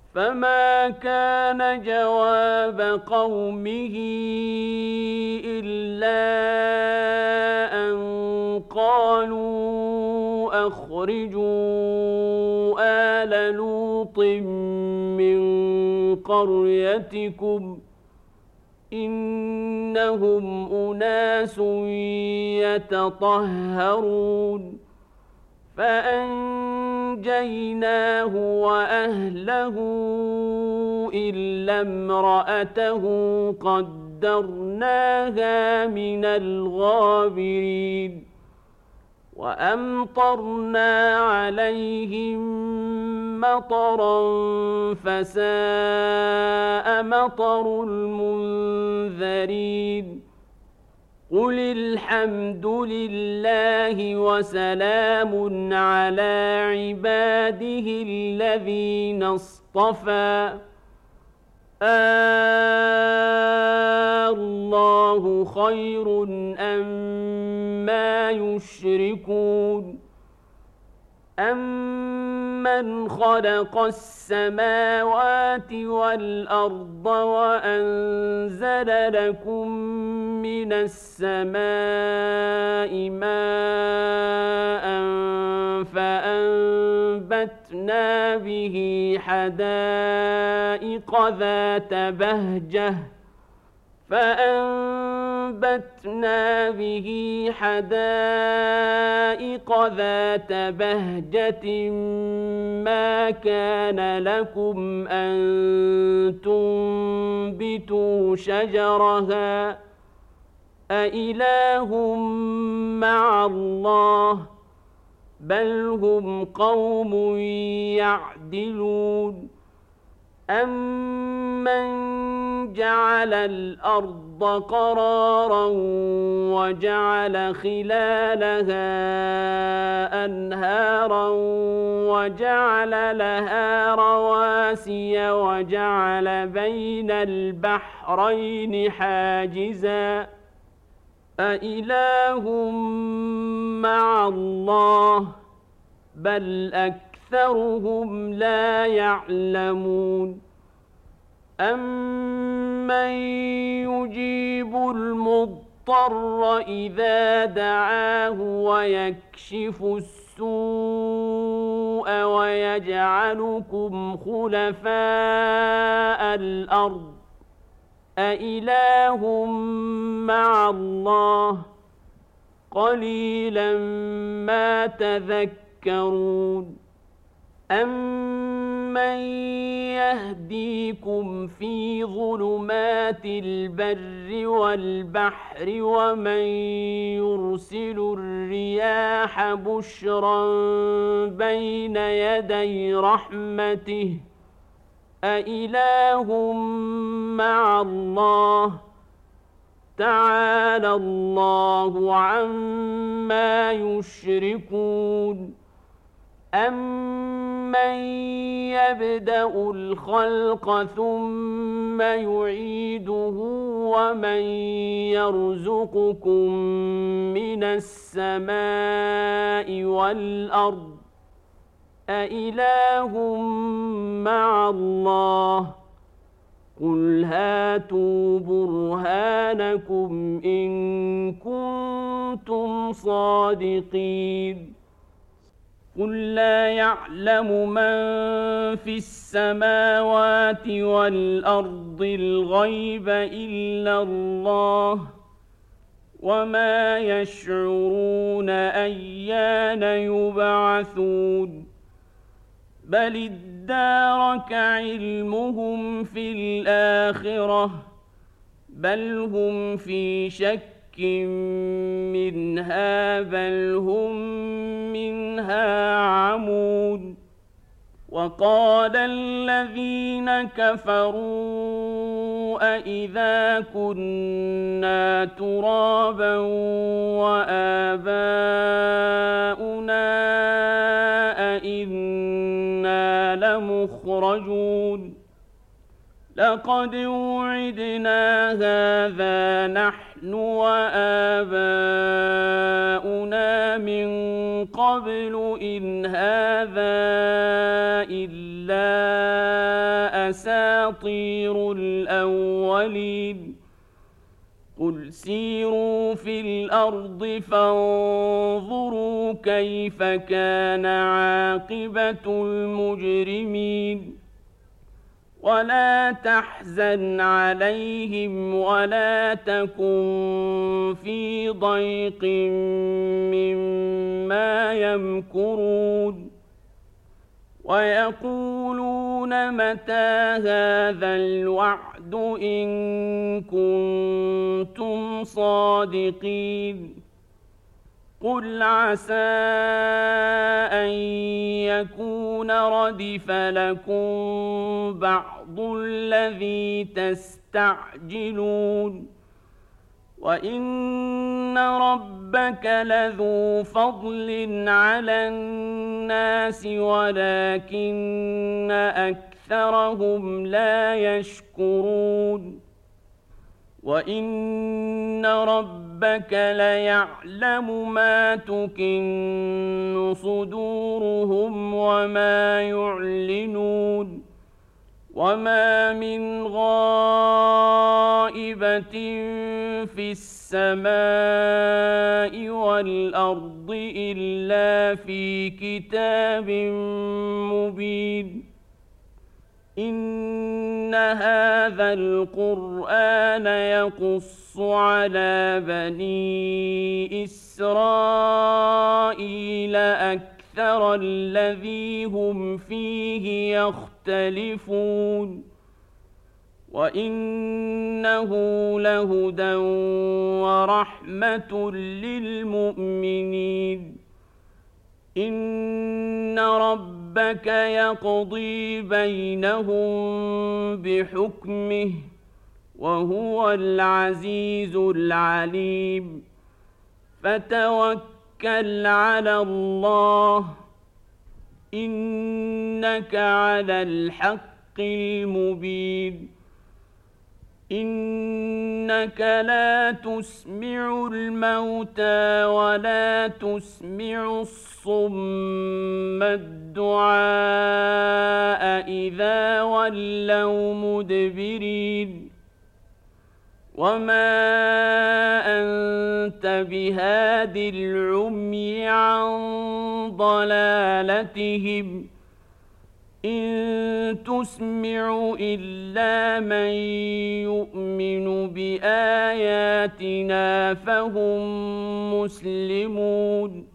فما كان جواب قومه إلا أن قالوا أخرجوا آل لوط من قريتكم إنهم أناس يتطهرون فأنجيناه وأهله إلا امرأته قدرناها من الغابرين وأمطرنا عليهم مطرا فساء مطر المنذرين قل الحمد لله وسلام على عباده الذين اصطفى الله خير أما يشركون أَمَّنْ خَلَقَ السَّمَاوَاتِ وَالْأَرْضَ وَأَنزَلَ لَكُم مِّنَ السَّمَاءِ مَاءً فَأَنبَتْنَا بِهِ حَدَائِقَ ذات بهجة ما كان لكم أن تنبتوا شجرها أإله مع الله بل هم قوم يعدلون أَمَّنْ جَعَلَ الْأَرْضَ قَرَارًا وَجَعَلَ خِلَالَهَا أَنْهَارًا وَجَعَلَ لَهَا رَوَاسِيَ وَجَعَلَ بَيْنَ الْبَحْرَيْنِ حَاجِزًا أَإِلَٰهٌ مَّعَ اللَّهِ بَلْ أكثرهم لا يعلمون أَمَّن يُجِيبُ المضطر إذا دعاه ويكشف السوء ويجعلكم خلفاء الأرض أإله مع الله قليلا ما تذكرون أَمَّن يهديكم في ظلمات البر والبحر ومن يرسل الرياح بشرا بين يدي رحمته أإله مع الله تعالى الله عما يشركون أَمَّن يَبْدَأُ الْخَلْقَ ثُمَّ يُعِيدُهُ وَمَن يَرْزُقُكُم مِّنَ السَّمَاءِ وَالْأَرْضِ أَإِلَٰهٌ مَّعَ اللَّهِ قُلْ هَاتُوا بُرْهَانَكُمْ إِن كُنتُمْ صَادِقِينَ قُل لَّا يَعْلَمُ مَن فِي السَّمَاوَاتِ وَالْأَرْضِ الْغَيْبَ إِلَّا اللَّهُ وَمَا يَشْعُرُونَ أَيَّانَ يُبْعَثُونَ بَلِ ادَّارَكَ عِلْمُهُمْ فِي الْآخِرَةِ بَلْ هُمْ فِي شَكٍّ منها بل هم منها عمون وقال الذين كفروا أإذا كنا ترابا وآباؤنا أإنا لمخرجون لقد وعدنا هذا نحن وآباؤنا من قبل إن هذا إلا أساطير الأولين قل سيروا في الأرض فانظروا كيف كان عاقبة المجرمين ولا تحزن عليهم ولا تكن في ضيق مما يمكرون ويقولون متى هذا الوعد إن كنتم صادقين قل عسى أن يكون ردف لكم بعض الذي تستعجلون وإن ربك لذو فضل على الناس ولكن أكثرهم لا يشكرون وإن ربك ليعلم ما تكن صدورهم وما يعلنون وما من غائبة في السماء والأرض إلا في كتاب مبين إن هذا القرآن يقص على بني إسرائيل أكثر الذي هم فيه يختلفون وإنه لهدى ورحمة للمؤمنين إن ربك يقضي بينهم بحكمه وهو العزيز العليم فتوكل على الله إنك على الحق المبين إنك لا تسمع الموتى ولا تسمع الصم الدعاء إذا ولوا مدبرين وما أنت بهاد العمي عن ضلالتهم إن تسمع إلا من يؤمن بآياتنا فهم مسلمون